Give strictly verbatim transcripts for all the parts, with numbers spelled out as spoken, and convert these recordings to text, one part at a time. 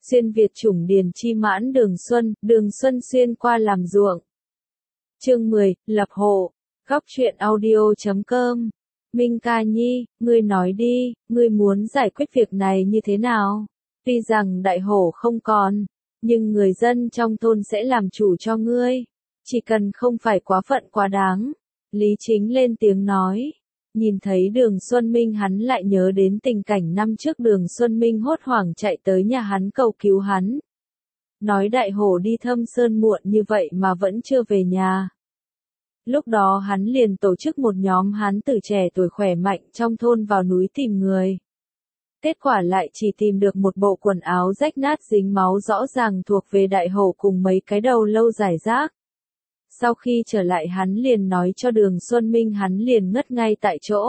xuyên Việt chủng điền chi mãn Đường Xuân, Đường Xuân xuyên qua làm ruộng. Chương mười, lập hộ. Góc truyện audio chấm com. Minh Ca Nhi, ngươi nói đi, ngươi muốn giải quyết việc này như thế nào? Tuy rằng đại hổ không còn, nhưng người dân trong thôn sẽ làm chủ cho ngươi. Chỉ cần không phải quá phận quá đáng. Lý Chính lên tiếng nói. Nhìn thấy Đường Xuân Minh hắn lại nhớ đến tình cảnh năm trước Đường Xuân Minh hốt hoảng chạy tới nhà hắn cầu cứu hắn. Nói đại hổ đi Thâm Sơn muộn như vậy mà vẫn chưa về nhà. Lúc đó hắn liền tổ chức một nhóm hán tử trẻ tuổi khỏe mạnh trong thôn vào núi tìm người. Kết quả lại chỉ tìm được một bộ quần áo rách nát dính máu rõ ràng thuộc về đại hổ cùng mấy cái đầu lâu rải rác. Sau khi trở lại hắn liền nói cho Đường Xuân Minh hắn liền ngất ngay tại chỗ.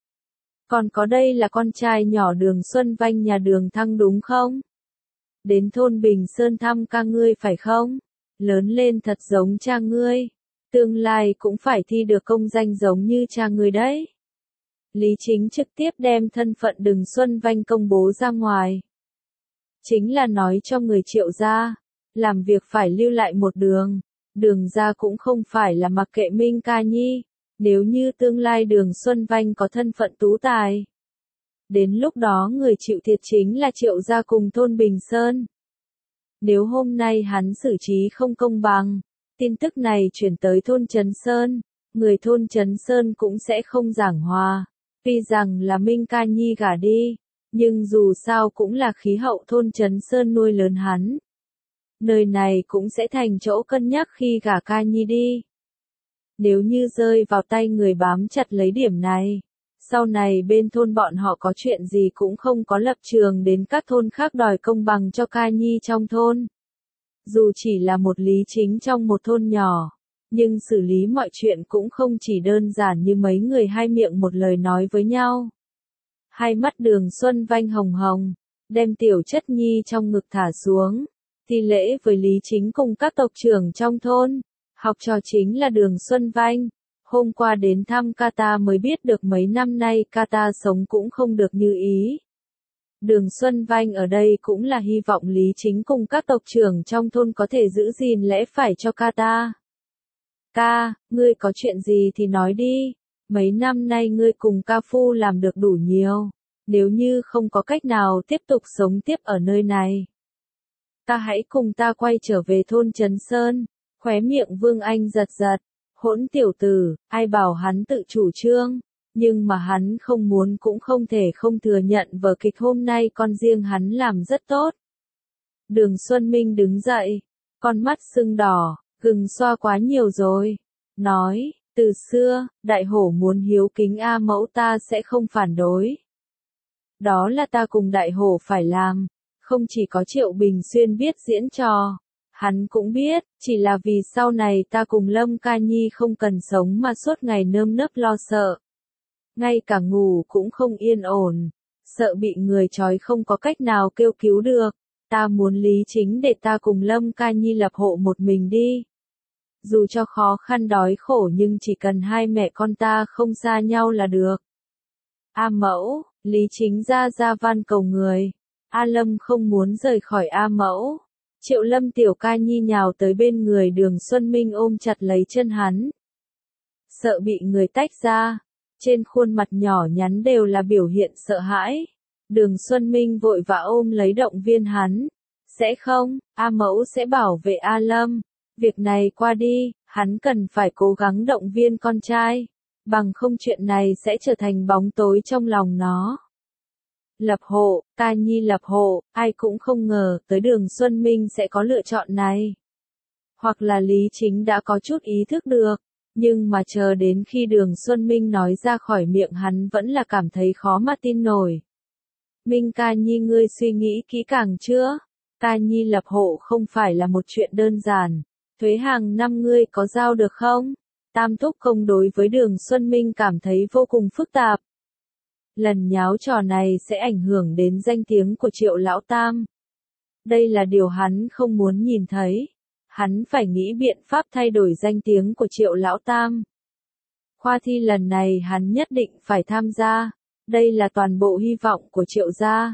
Còn có đây là con trai nhỏ Đường Xuân Vanh nhà Đường Thăng đúng không? Đến thôn Bình Sơn thăm ca ngươi phải không? Lớn lên thật giống cha ngươi. Tương lai cũng phải thi được công danh giống như cha ngươi đấy. Lý Chính trực tiếp đem thân phận Đường Xuân Vanh công bố ra ngoài. Chính là nói cho người Triệu gia, làm việc phải lưu lại một đường. Đường gia cũng không phải là mặc kệ Minh Ca Nhi, nếu như tương lai Đường Xuân Vanh có thân phận tú tài. Đến lúc đó người chịu thiệt chính là Triệu gia cùng thôn Bình Sơn. Nếu hôm nay hắn xử trí không công bằng, tin tức này chuyển tới thôn Trấn Sơn, người thôn Trấn Sơn cũng sẽ không giảng hòa. Tuy rằng là Minh Ca Nhi gả đi, nhưng dù sao cũng là khí hậu thôn Trấn Sơn nuôi lớn hắn. Nơi này cũng sẽ thành chỗ cân nhắc khi gả Ca Nhi đi. Nếu như rơi vào tay người bám chặt lấy điểm này, sau này bên thôn bọn họ có chuyện gì cũng không có lập trường đến các thôn khác đòi công bằng cho Ca Nhi trong thôn. Dù chỉ là một Lý Chính trong một thôn nhỏ, nhưng xử lý mọi chuyện cũng không chỉ đơn giản như mấy người hai miệng một lời nói với nhau. Hai mắt Đường Xuân Vanh hồng hồng, đem tiểu chất nhi trong ngực thả xuống, thi lễ với Lý Chính cùng các tộc trưởng trong thôn. Học trò chính là Đường Xuân Vanh. Hôm qua đến thăm ca ta mới biết được mấy năm nay ca ta sống cũng không được như ý. Đường Xuân Vanh ở đây cũng là hy vọng Lý Chính cùng các tộc trưởng trong thôn có thể giữ gìn lẽ phải cho ca ta. Ca, ngươi có chuyện gì thì nói đi. Mấy năm nay ngươi cùng ca phu làm được đủ nhiều. Nếu như không có cách nào tiếp tục sống tiếp ở nơi này, ta hãy cùng ta quay trở về thôn Trấn Sơn. Khóe miệng Vương Anh giật giật. Hỗn tiểu tử, ai bảo hắn tự chủ trương. Nhưng mà hắn không muốn cũng không thể không thừa nhận vở kịch hôm nay con riêng hắn làm rất tốt. Đường Xuân Minh đứng dậy, con mắt sưng đỏ, gừng xoa quá nhiều rồi. Nói, từ xưa, đại hổ muốn hiếu kính A mẫu ta sẽ không phản đối. Đó là ta cùng đại hổ phải làm, không chỉ có Triệu Bình Xuyên biết diễn trò. Hắn cũng biết, chỉ là vì sau này ta cùng Lâm Ca Nhi không cần sống mà suốt ngày nơm nớp lo sợ. Ngay cả ngủ cũng không yên ổn, sợ bị người trói không có cách nào kêu cứu được. Ta muốn Lý Chính để ta cùng Lâm Ca Nhi lập hộ một mình đi. Dù cho khó khăn đói khổ nhưng chỉ cần hai mẹ con ta không xa nhau là được. A mẫu, Lý Chính ra ra van cầu người. A Lâm không muốn rời khỏi A mẫu. Triệu Lâm tiểu Ca Nhi nhào tới bên người Đường Xuân Minh ôm chặt lấy chân hắn. Sợ bị người tách ra. Trên khuôn mặt nhỏ nhắn đều là biểu hiện sợ hãi. Đường Xuân Minh vội vã ôm lấy động viên hắn. Sẽ không, A mẫu sẽ bảo vệ A Lâm. Việc này qua đi, hắn cần phải cố gắng động viên con trai. Bằng không chuyện này sẽ trở thành bóng tối trong lòng nó. Lập hộ, Ca Nhi lập hộ, ai cũng không ngờ tới Đường Xuân Minh sẽ có lựa chọn này. Hoặc là Lý Chính đã có chút ý thức được. Nhưng mà chờ đến khi Đường Xuân Minh nói ra khỏi miệng hắn vẫn là cảm thấy khó mà tin nổi. Minh Ca Nhi ngươi suy nghĩ kỹ càng chưa? Ca Nhi lập hộ không phải là một chuyện đơn giản. Thuế hàng năm ngươi có giao được không? Tam thúc công đối với Đường Xuân Minh cảm thấy vô cùng phức tạp. Lần nháo trò này sẽ ảnh hưởng đến danh tiếng của Triệu Lão Tam. Đây là điều hắn không muốn nhìn thấy. Hắn phải nghĩ biện pháp thay đổi danh tiếng của Triệu Lão Tam. Khoa thi lần này hắn nhất định phải tham gia. Đây là toàn bộ hy vọng của Triệu gia.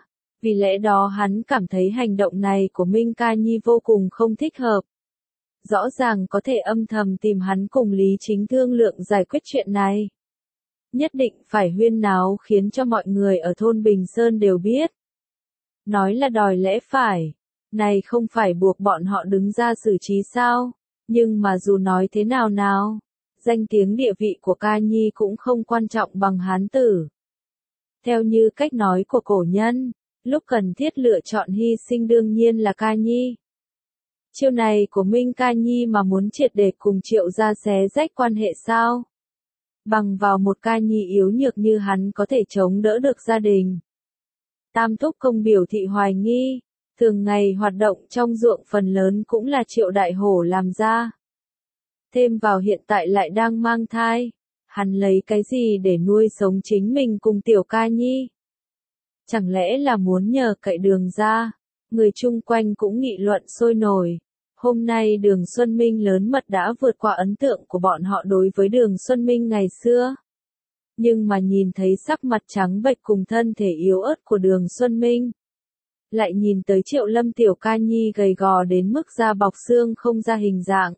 Vì lẽ đó hắn cảm thấy hành động này của Minh Ca Nhi vô cùng không thích hợp. Rõ ràng có thể âm thầm tìm hắn cùng Lý Chính thương lượng giải quyết chuyện này. Nhất định phải huyên náo khiến cho mọi người ở thôn Bình Sơn đều biết. Nói là đòi lẽ phải. Này không phải buộc bọn họ đứng ra xử trí sao? Nhưng mà dù nói thế nào nào, danh tiếng địa vị của Ca Nhi cũng không quan trọng bằng hán tử. Theo như cách nói của cổ nhân, lúc cần thiết lựa chọn hy sinh đương nhiên là Ca Nhi. Chiêu này của Minh Ca Nhi mà muốn triệt để cùng Triệu gia xé rách quan hệ sao? Bằng vào một Ca Nhi yếu nhược như hắn có thể chống đỡ được gia đình. Tam Thúc Công biểu thị hoài nghi, thường ngày hoạt động trong ruộng phần lớn cũng là Triệu Đại Hổ làm ra. Thêm vào hiện tại lại đang mang thai, hắn lấy cái gì để nuôi sống chính mình cùng tiểu Ca Nhi? Chẳng lẽ là muốn nhờ cậy Đường ra? Người chung quanh cũng nghị luận sôi nổi. Hôm nay Đường Xuân Minh lớn mật đã vượt qua ấn tượng của bọn họ đối với Đường Xuân Minh ngày xưa. Nhưng mà nhìn thấy sắc mặt trắng bệch cùng thân thể yếu ớt của Đường Xuân Minh. Lại nhìn tới Triệu Lâm tiểu Ca Nhi gầy gò đến mức da bọc xương không ra hình dạng.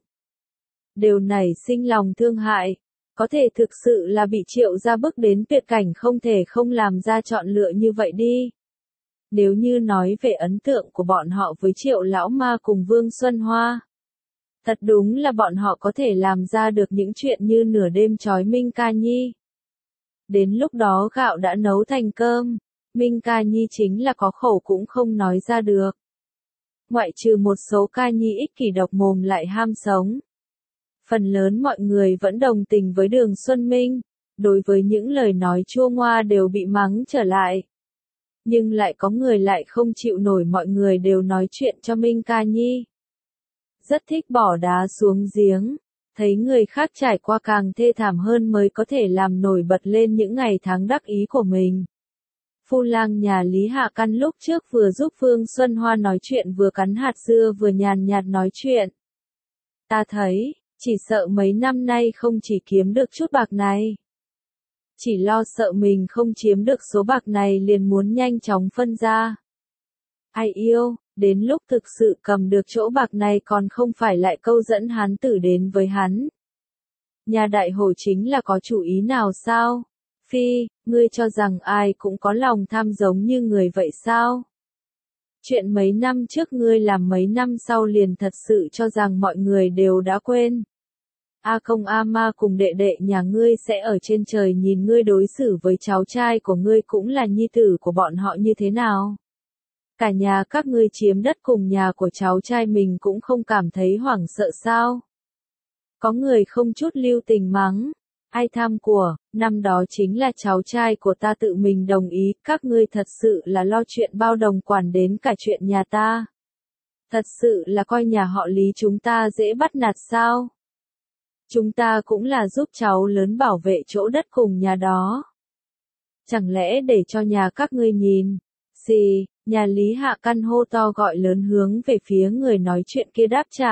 Đều nảy sinh lòng thương hại. Có thể thực sự là bị Triệu gia bức đến tuyệt cảnh không thể không làm ra chọn lựa như vậy đi. Nếu như nói về ấn tượng của bọn họ với Triệu Lão Ma cùng Vương Xuân Hoa. Thật đúng là bọn họ có thể làm ra được những chuyện như nửa đêm trói Minh Ca Nhi. Đến lúc đó gạo đã nấu thành cơm, Minh Ca Nhi chính là có khẩu cũng không nói ra được. Ngoại trừ một số Ca Nhi ích kỷ độc mồm lại ham sống. Phần lớn mọi người vẫn đồng tình với Đường Xuân Minh, đối với những lời nói chua ngoa đều bị mắng trở lại. Nhưng lại có người lại không chịu nổi mọi người đều nói chuyện cho Minh Ca Nhi. Rất thích bỏ đá xuống giếng, thấy người khác trải qua càng thê thảm hơn mới có thể làm nổi bật lên những ngày tháng đắc ý của mình. Phu lang nhà Lý Hạ Căn lúc trước vừa giúp Vương Xuân Hoa nói chuyện vừa cắn hạt dưa vừa nhàn nhạt nói chuyện. Ta thấy, chỉ sợ mấy năm nay không chỉ kiếm được chút bạc này. Chỉ lo sợ mình không chiếm được số bạc này liền muốn nhanh chóng phân ra. Ai yêu, đến lúc thực sự cầm được chỗ bạc này còn không phải lại câu dẫn hán tử đến với hắn. Nhà Đại Hổ chính là có chủ ý nào sao? Phi, ngươi cho rằng ai cũng có lòng tham giống như người vậy sao? Chuyện mấy năm trước ngươi làm mấy năm sau liền thật sự cho rằng mọi người đều đã quên. A Công A Ma cùng đệ đệ nhà ngươi sẽ ở trên trời nhìn ngươi đối xử với cháu trai của ngươi cũng là nhi tử của bọn họ như thế nào. Cả nhà các ngươi chiếm đất cùng nhà của cháu trai mình cũng không cảm thấy hoảng sợ sao. Có người không chút lưu tình mắng. Ai tham của, năm đó chính là cháu trai của ta tự mình đồng ý, các ngươi thật sự là lo chuyện bao đồng quản đến cả chuyện nhà ta. Thật sự là coi nhà họ Lý chúng ta dễ bắt nạt sao. Chúng ta cũng là giúp cháu lớn bảo vệ chỗ đất cùng nhà đó. Chẳng lẽ để cho nhà các ngươi nhìn. Gì, nhà Lý Hạ Căn hô to gọi lớn hướng về phía người nói chuyện kia đáp trả.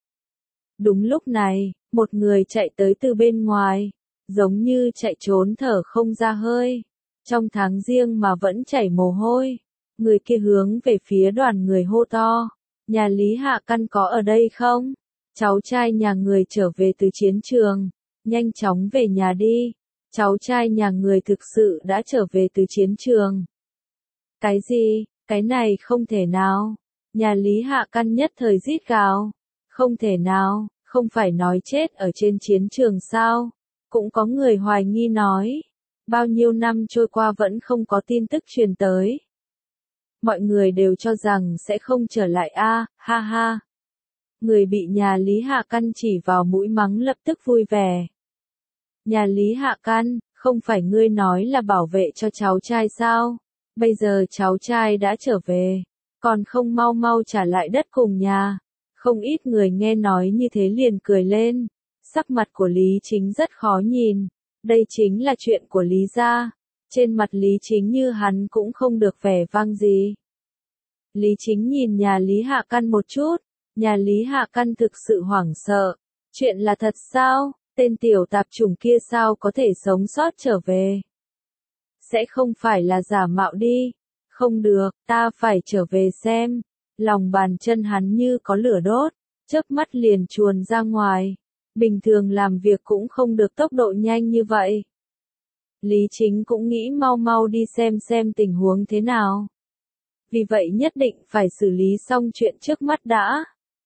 Đúng lúc này, một người chạy tới từ bên ngoài, giống như chạy trốn thở không ra hơi. Trong tháng riêng mà vẫn chảy mồ hôi. Người kia hướng về phía đoàn người hô to. Nhà Lý Hạ Căn có ở đây không? Cháu trai nhà người trở về từ chiến trường. Nhanh chóng về nhà đi. Cháu trai nhà người thực sự đã trở về từ chiến trường. Cái gì? Cái này không thể nào. Nhà Lý Hạ Căn nhất thời rít gào. Không thể nào, không phải nói chết ở trên chiến trường sao? Cũng có người hoài nghi nói. Bao nhiêu năm trôi qua vẫn không có tin tức truyền tới. Mọi người đều cho rằng sẽ không trở lại a, à, ha ha. Người bị nhà Lý Hạ Căn chỉ vào mũi mắng lập tức vui vẻ. Nhà Lý Hạ Căn, không phải ngươi nói là bảo vệ cho cháu trai sao? Bây giờ cháu trai đã trở về, còn không mau mau trả lại đất cùng nhà. Không ít người nghe nói như thế liền cười lên. Sắc mặt của Lý Chính rất khó nhìn. Đây chính là chuyện của Lý gia. Trên mặt Lý Chính như hắn cũng không được vẻ vang gì. Lý Chính nhìn nhà Lý Hạ Căn một chút. Nhà Lý Hạ Căn thực sự hoảng sợ. Chuyện là thật sao? Tên tiểu tạp chủng kia sao có thể sống sót trở về? Sẽ không phải là giả mạo đi. Không được, ta phải trở về xem. Lòng bàn chân hắn như có lửa đốt, chớp mắt liền chuồn ra ngoài. Bình thường làm việc cũng không được tốc độ nhanh như vậy. Lý Chính cũng nghĩ mau mau đi xem xem tình huống thế nào. Vì vậy nhất định phải xử lý xong chuyện trước mắt đã.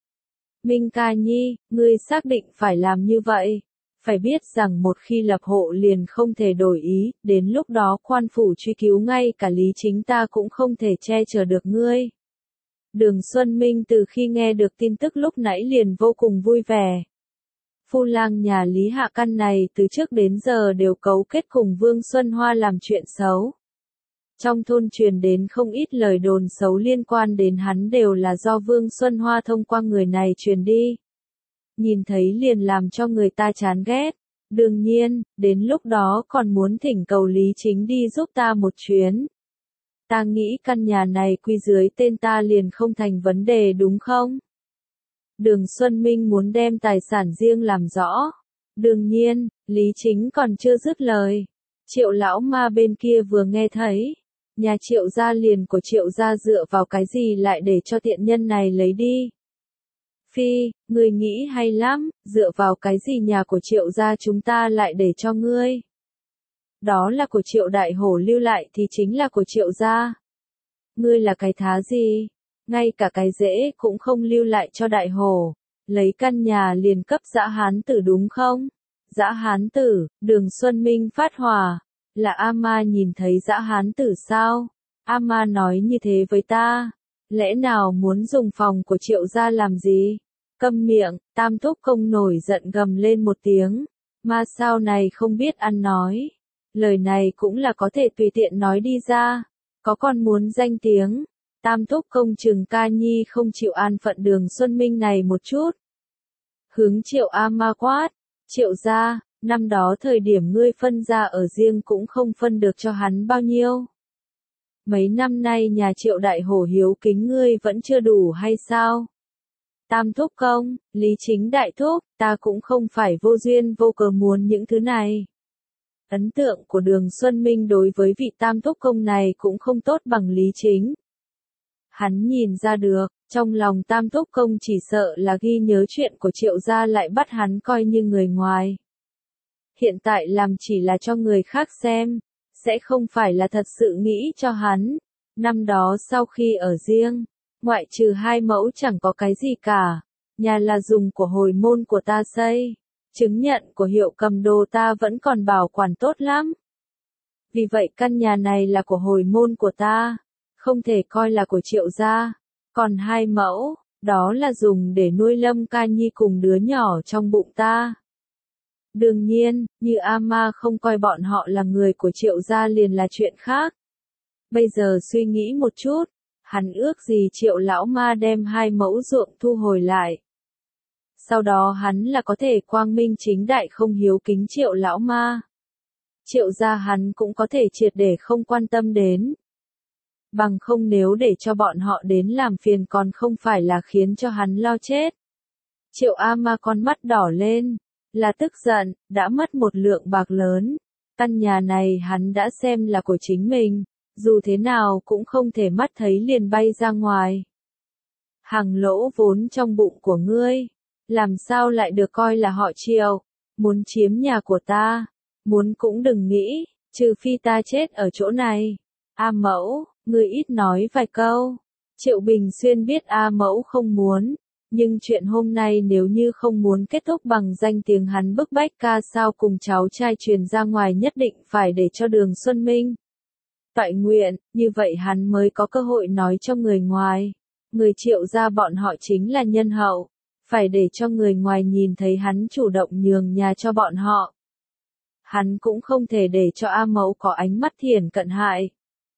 Minh Ca Nhi, ngươi xác định phải làm như vậy. Phải biết rằng một khi lập hộ liền không thể đổi ý, đến lúc đó quan phủ truy cứu ngay cả Lý Chính ta cũng không thể che chở được ngươi. Đường Xuân Minh từ khi nghe được tin tức lúc nãy liền vô cùng vui vẻ. Phu lang nhà Lý Hạ Căn này từ trước đến giờ đều cấu kết cùng Vương Xuân Hoa làm chuyện xấu. Trong thôn truyền đến không ít lời đồn xấu liên quan đến hắn đều là do Vương Xuân Hoa thông qua người này truyền đi. Nhìn thấy liền làm cho người ta chán ghét. Đương nhiên, đến lúc đó còn muốn thỉnh cầu Lý Chính đi giúp ta một chuyến. Ta nghĩ căn nhà này quy dưới tên ta liền không thành vấn đề đúng không? Đường Xuân Minh muốn đem tài sản riêng làm rõ. Đương nhiên, Lý Chính còn chưa dứt lời. Triệu lão ma bên kia vừa nghe thấy. Nhà Triệu gia liền của Triệu gia dựa vào cái gì lại để cho tiện nhân này lấy đi? Phi, ngươi nghĩ hay lắm, dựa vào cái gì nhà của Triệu gia chúng ta lại để cho ngươi? Đó là của Triệu đại hổ lưu lại thì chính là của Triệu gia. Ngươi là cái thá gì? Ngay cả cái rễ cũng không lưu lại cho đại hổ. Lấy căn nhà liền cấp dã hán tử đúng không? Dã hán tử, Đường Xuân Minh phát hỏa. Là A-ma nhìn thấy dã hán tử sao? A-ma nói như thế với ta. Lẽ nào muốn dùng phòng của Triệu gia làm gì? Câm miệng, Tam Thúc Công nổi giận gầm lên một tiếng. Ma sao này không biết ăn nói. Lời này cũng là có thể tùy tiện nói đi ra. Có còn muốn danh tiếng. Tam Thúc Công Trừng Ca Nhi không chịu an phận Đường Xuân Minh này một chút. Hướng Triệu A-ma quát. Triệu gia, năm đó thời điểm ngươi phân ra ở riêng cũng không phân được cho hắn bao nhiêu. Mấy năm nay nhà Triệu đại hổ hiếu kính ngươi vẫn chưa đủ hay sao? Tam Thúc Công, Lý Chính đại thúc, ta cũng không phải vô duyên vô cớ muốn những thứ này. Ấn tượng của Đường Xuân Minh đối với vị Tam Thúc Công này cũng không tốt bằng Lý Chính. Hắn nhìn ra được, trong lòng Tam Thúc Công chỉ sợ là ghi nhớ chuyện của Triệu gia lại bắt hắn coi như người ngoài. Hiện tại làm chỉ là cho người khác xem, sẽ không phải là thật sự nghĩ cho hắn. Năm đó sau khi ở riêng, ngoại trừ hai mẫu chẳng có cái gì cả. Nhà là dùng của hồi môn của ta xây. Chứng nhận của hiệu cầm đồ ta vẫn còn bảo quản tốt lắm. Vì vậy căn nhà này là của hồi môn của ta. Không thể coi là của Triệu gia. Còn hai mẫu, đó là dùng để nuôi Lâm Ca Nhi cùng đứa nhỏ trong bụng ta. Đương nhiên, như A-ma không coi bọn họ là người của Triệu gia liền là chuyện khác. Bây giờ suy nghĩ một chút, hắn ước gì Triệu lão ma đem hai mẫu ruộng thu hồi lại. Sau đó hắn là có thể quang minh chính đại không hiếu kính Triệu lão ma. Triệu gia hắn cũng có thể triệt để không quan tâm đến. Bằng không nếu để cho bọn họ đến làm phiền còn không phải là khiến cho hắn lo chết. Triệu A-ma con mắt đỏ lên, là tức giận, đã mất một lượng bạc lớn. Căn nhà này hắn đã xem là của chính mình, dù thế nào cũng không thể mắt thấy liền bay ra ngoài. Hàng lỗ vốn trong bụng của ngươi, làm sao lại được coi là họ Triệu, muốn chiếm nhà của ta, muốn cũng đừng nghĩ, trừ phi ta chết ở chỗ này. A mẫu, ngươi ít nói vài câu. Triệu Bình Xuyên biết A mẫu không muốn, nhưng chuyện hôm nay nếu như không muốn kết thúc bằng danh tiếng hắn bức bách ca sao cùng cháu trai truyền ra ngoài nhất định phải để cho Đường Xuân Minh toại nguyện, như vậy hắn mới có cơ hội nói cho người ngoài. Người Triệu gia bọn họ chính là nhân hậu, phải để cho người ngoài nhìn thấy hắn chủ động nhường nhà cho bọn họ. Hắn cũng không thể để cho A mẫu có ánh mắt thiển cận hại.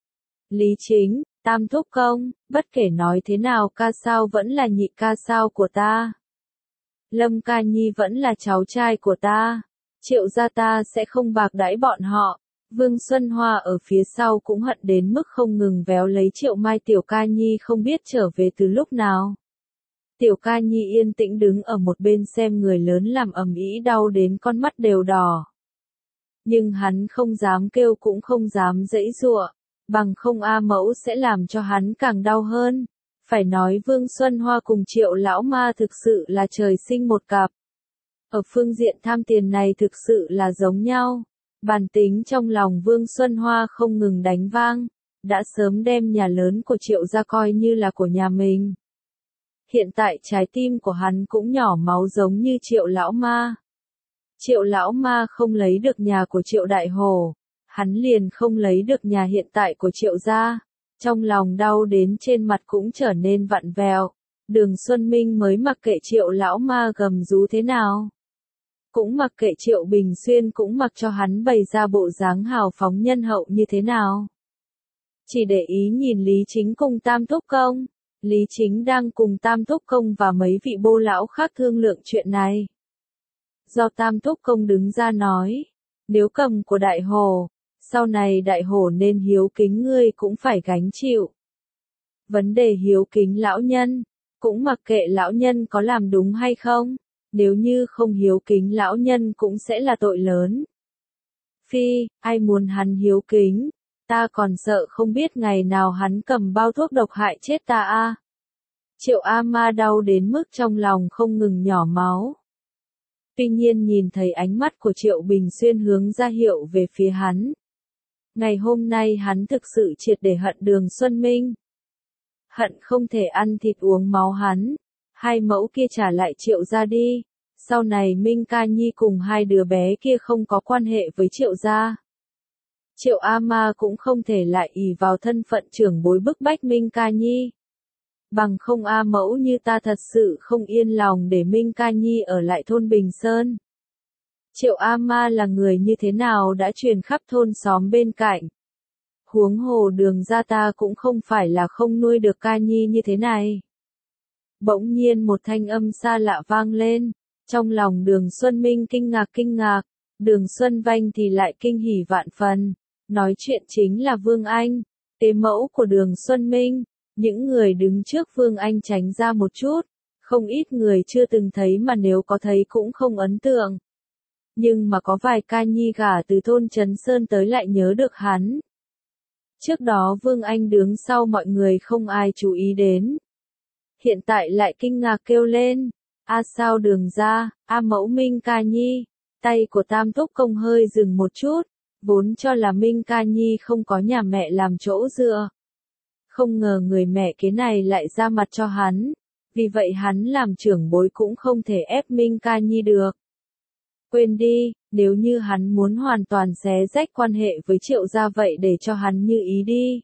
Lý Chính, Tam Thúc Công, bất kể nói thế nào ca sao vẫn là nhị ca sao của ta. Lâm Ca Nhi vẫn là cháu trai của ta. Triệu gia ta sẽ không bạc đãi bọn họ. Vương Xuân Hoa ở phía sau cũng hận đến mức không ngừng véo lấy Triệu Mai. Tiểu Ca Nhi không biết trở về từ lúc nào. Tiểu Ca Nhi yên tĩnh đứng ở một bên xem người lớn làm ầm ĩ đau đến con mắt đều đỏ. Nhưng hắn không dám kêu cũng không dám giãy giụa. bằng không A Mẫu sẽ làm cho hắn càng đau hơn. Phải nói Vương Xuân Hoa cùng Triệu lão ma thực sự là trời sinh một cặp. Ở phương diện tham tiền này thực sự là giống nhau. Bản tính trong lòng Vương Xuân Hoa không ngừng đánh vang, đã sớm đem nhà lớn của Triệu gia coi như là của nhà mình. Hiện tại trái tim của hắn cũng nhỏ máu giống như Triệu lão ma. Triệu lão ma không lấy được nhà của Triệu Đại Hổ, hắn liền không lấy được nhà hiện tại của Triệu gia. Trong lòng đau đến trên mặt cũng trở nên vặn vẹo. Đường Xuân Minh mới mặc kệ Triệu lão ma gầm rú thế nào. Cũng mặc kệ Triệu Bình Xuyên cũng mặc cho hắn bày ra bộ dáng hào phóng nhân hậu như thế nào. Chỉ để ý nhìn Lý Chính cùng Tam Thúc Công. Lý Chính đang cùng Tam Thúc Công và mấy vị bô lão khác thương lượng chuyện này. Do Tam Thúc Công đứng ra nói, nếu cầm của Đại Hổ, sau này Đại Hổ nên hiếu kính ngươi cũng phải gánh chịu. Vấn đề hiếu kính lão nhân, cũng mặc kệ lão nhân có làm đúng hay không, nếu như không hiếu kính lão nhân cũng sẽ là tội lớn. Phi, ai muốn hắn hiếu kính, ta còn sợ không biết ngày nào hắn cầm bao thuốc độc hại chết ta a. Triệu A Ma đau đến mức trong lòng không ngừng nhỏ máu. Tuy nhiên nhìn thấy ánh mắt của Triệu Bình Xuyên hướng ra hiệu về phía hắn. Ngày hôm nay hắn thực sự triệt để hận Đường Xuân Minh. Hận không thể ăn thịt uống máu hắn. Hai mẫu kia trả lại Triệu gia đi. Sau này Minh Ca Nhi cùng hai đứa bé kia không có quan hệ với Triệu gia. Triệu A Ma cũng không thể lại ỷ vào thân phận trưởng bối bức bách Minh Ca Nhi. Bằng không A Mẫu như ta thật sự không yên lòng để Minh Ca Nhi ở lại thôn Bình Sơn. Triệu A Ma là người như thế nào đã truyền khắp thôn xóm bên cạnh. Huống hồ Đường gia ta cũng không phải là không nuôi được Ca Nhi như thế này. Bỗng nhiên một thanh âm xa lạ vang lên, trong lòng Đường Xuân Minh kinh ngạc kinh ngạc, Đường Xuân Vanh thì lại kinh hỉ vạn phần. Nói chuyện chính là Vương Anh, tế mẫu của Đường Xuân Minh. Những người đứng trước Vương Anh tránh ra một chút, không ít người chưa từng thấy mà nếu có thấy cũng không ấn tượng. Nhưng mà có vài ca nhi gả từ thôn Trấn Sơn tới lại nhớ được hắn. Trước đó Vương Anh đứng sau mọi người không ai chú ý đến. Hiện tại lại kinh ngạc kêu lên, a sao Đường gia, a mẫu Minh Ca Nhi. Tay của Tam Thúc Công hơi dừng một chút, vốn cho là Minh Ca Nhi không có nhà mẹ làm chỗ dựa. Không ngờ người mẹ kế này lại ra mặt cho hắn, vì vậy hắn làm trưởng bối cũng không thể ép Minh Ca Nhi được. Quên đi, nếu như hắn muốn hoàn toàn xé rách quan hệ với Triệu gia vậy để cho hắn như ý đi.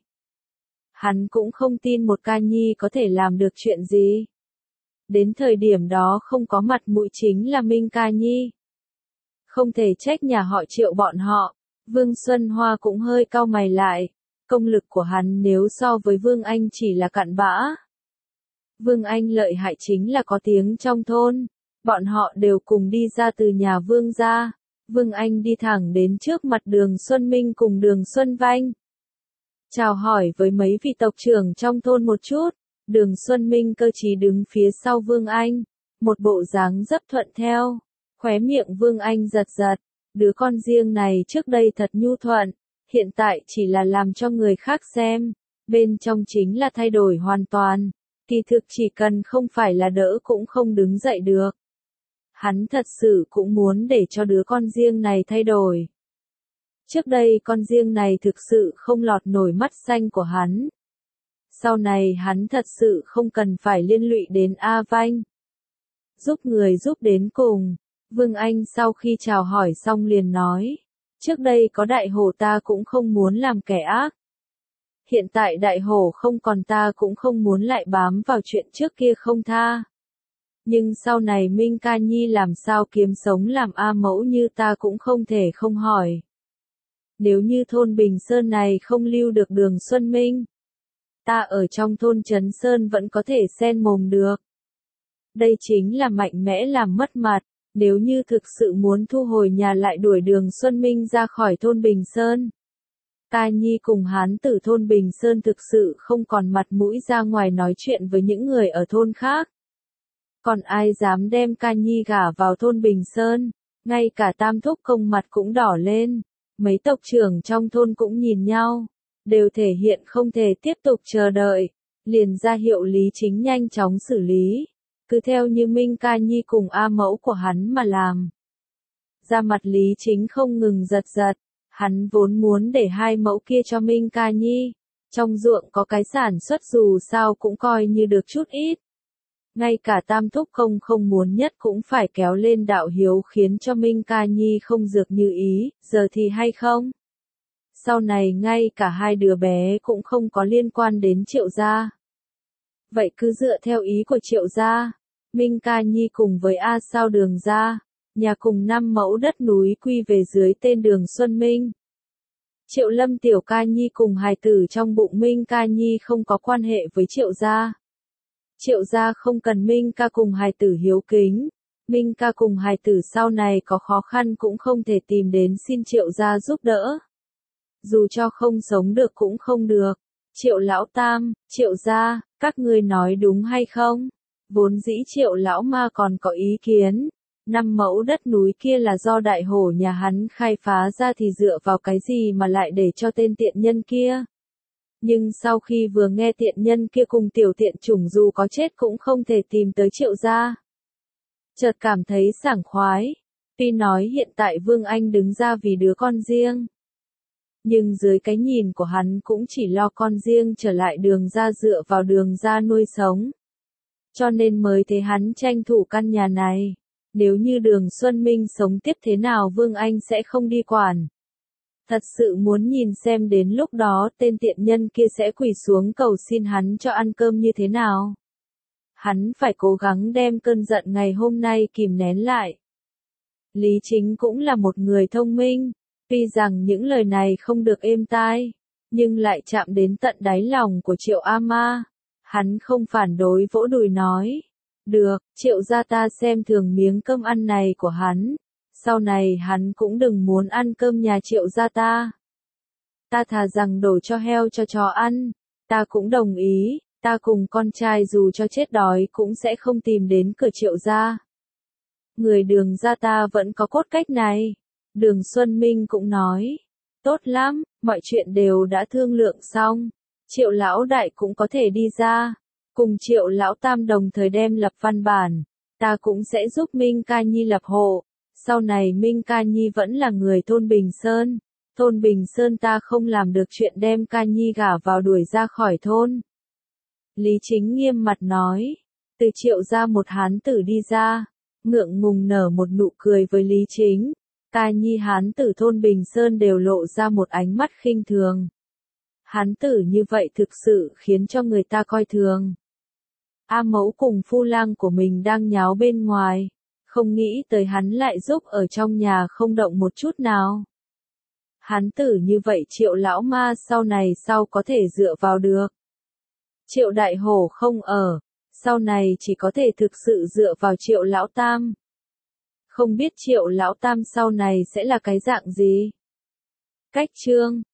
Hắn cũng không tin một Ca Nhi có thể làm được chuyện gì. Đến thời điểm đó không có mặt mũi chính là Minh Ca Nhi. Không thể trách nhà họ Triệu bọn họ, Vương Xuân Hoa cũng hơi cau mày lại. Công lực của hắn nếu so với Vương Anh chỉ là cặn bã. Vương Anh lợi hại chính là có tiếng trong thôn. Bọn họ đều cùng đi ra từ nhà Vương gia. Vương Anh đi thẳng đến trước mặt Đường Xuân Minh cùng Đường Xuân Vanh. Chào hỏi với mấy vị tộc trưởng trong thôn một chút. Đường Xuân Minh cơ trí đứng phía sau Vương Anh. Một bộ dáng rất thuận theo. Khóe miệng Vương Anh giật giật. Đứa con riêng này trước đây thật nhu thuận. Hiện tại chỉ là làm cho người khác xem, bên trong chính là thay đổi hoàn toàn, kỳ thực chỉ cần không phải là đỡ cũng không đứng dậy được. Hắn thật sự cũng muốn để cho đứa con riêng này thay đổi. Trước đây con riêng này thực sự không lọt nổi mắt xanh của hắn. Sau này hắn thật sự không cần phải liên lụy đến A Vanh. Giúp người giúp đến cùng, Vương Anh sau khi chào hỏi xong liền nói. Trước đây có Đại Hổ ta cũng không muốn làm kẻ ác. Hiện tại Đại Hổ không còn ta cũng không muốn lại bám vào chuyện trước kia không tha. Nhưng sau này Minh Ca Nhi làm sao kiếm sống làm A mẫu như ta cũng không thể không hỏi. Nếu như thôn Bình Sơn này không lưu được Đường Xuân Minh, ta ở trong thôn Trấn Sơn vẫn có thể xen mồm được. Đây chính là mạnh mẽ làm mất mặt. Nếu như thực sự muốn thu hồi nhà lại đuổi Đường Xuân Minh ra khỏi thôn Bình Sơn. Ca Nhi cùng hán tử thôn Bình Sơn thực sự không còn mặt mũi ra ngoài nói chuyện với những người ở thôn khác. Còn ai dám đem Ca Nhi gả vào thôn Bình Sơn, ngay cả Tam Thúc Công mặt cũng đỏ lên. Mấy tộc trưởng trong thôn cũng nhìn nhau. đều thể hiện không thể tiếp tục chờ đợi, liền ra hiệu Lý Chính nhanh chóng xử lý, cứ theo như Minh Ca Nhi cùng A Mẫu của hắn mà làm. Da mặt Lý Chính không ngừng giật giật, hắn vốn muốn để hai mẫu kia cho Minh Ca Nhi, trong ruộng có cái sản xuất dù sao cũng coi như được chút ít. Ngay cả Tam Thúc không không muốn nhất cũng phải kéo lên đạo hiếu khiến cho Minh Ca Nhi không dược như ý, giờ thì hay không? Sau này ngay cả hai đứa bé cũng không có liên quan đến Triệu gia. Vậy cứ dựa theo ý của Triệu gia, Minh Ca Nhi cùng với A Sao Đường gia, nhà cùng năm mẫu đất núi quy về dưới tên Đường Xuân Minh. Triệu Lâm Tiểu Ca Nhi cùng hài tử trong bụng Minh Ca Nhi không có quan hệ với Triệu gia. Triệu gia không cần Minh Ca cùng hài tử hiếu kính, Minh Ca cùng hài tử sau này có khó khăn cũng không thể tìm đến xin Triệu gia giúp đỡ. Dù cho không sống được cũng không được. Triệu lão tam, Triệu gia, các ngươi nói đúng hay không? Vốn dĩ Triệu lão ma còn có ý kiến, năm mẫu đất núi kia là do đại hổ nhà hắn khai phá ra thì dựa vào cái gì mà lại để cho tên tiện nhân kia. Nhưng sau khi vừa nghe tiện nhân kia cùng tiểu tiện chủng dù có chết cũng không thể tìm tới Triệu gia, chợt cảm thấy sảng khoái. Tuy nói hiện tại Vương Anh đứng ra vì đứa con riêng, nhưng dưới cái nhìn của hắn cũng chỉ lo con riêng trở lại Đường gia dựa vào Đường gia nuôi sống. Cho nên mới thế hắn tranh thủ căn nhà này. Nếu như Đường Xuân Minh sống tiếp thế nào Vương Anh sẽ không đi quản. Thật sự muốn nhìn xem đến lúc đó tên tiện nhân kia sẽ quỳ xuống cầu xin hắn cho ăn cơm như thế nào. Hắn phải cố gắng đem cơn giận ngày hôm nay kìm nén lại. Lý Chính cũng là một người thông minh, tuy rằng những lời này không được êm tai, nhưng lại chạm đến tận đáy lòng của Triệu A Ma. Hắn không phản đối vỗ đùi nói, được, Triệu gia ta xem thường miếng cơm ăn này của hắn, sau này hắn cũng đừng muốn ăn cơm nhà Triệu gia ta. Ta thà rằng đổ cho heo cho chó ăn, ta cũng đồng ý, ta cùng con trai dù cho chết đói cũng sẽ không tìm đến cửa Triệu gia. Người Đường gia ta vẫn có cốt cách này. Đường Xuân Minh cũng nói, tốt lắm, mọi chuyện đều đã thương lượng xong, Triệu lão đại cũng có thể đi ra, cùng Triệu lão tam đồng thời đem lập văn bản, ta cũng sẽ giúp Minh Ca Nhi lập hộ, sau này Minh Ca Nhi vẫn là người thôn Bình Sơn, thôn Bình Sơn ta không làm được chuyện đem Ca Nhi gả vào đuổi ra khỏi thôn. Lý Chính nghiêm mặt nói, từ Triệu ra một hán tử đi ra, ngượng ngùng nở một nụ cười với Lý Chính. Ca Nhi hán tử thôn Bình Sơn đều lộ ra một ánh mắt khinh thường. Hán tử như vậy thực sự khiến cho người ta coi thường. A Mẫu cùng phu lang của mình đang nháo bên ngoài, không nghĩ tới hắn lại giúp ở trong nhà không động một chút nào. Hán tử như vậy Triệu lão ma sau này sau có thể dựa vào được. Triệu đại hổ không ở, sau này chỉ có thể thực sự dựa vào Triệu lão tam. Không biết Triệu lão tam sau này sẽ là cái dạng gì? Cách chương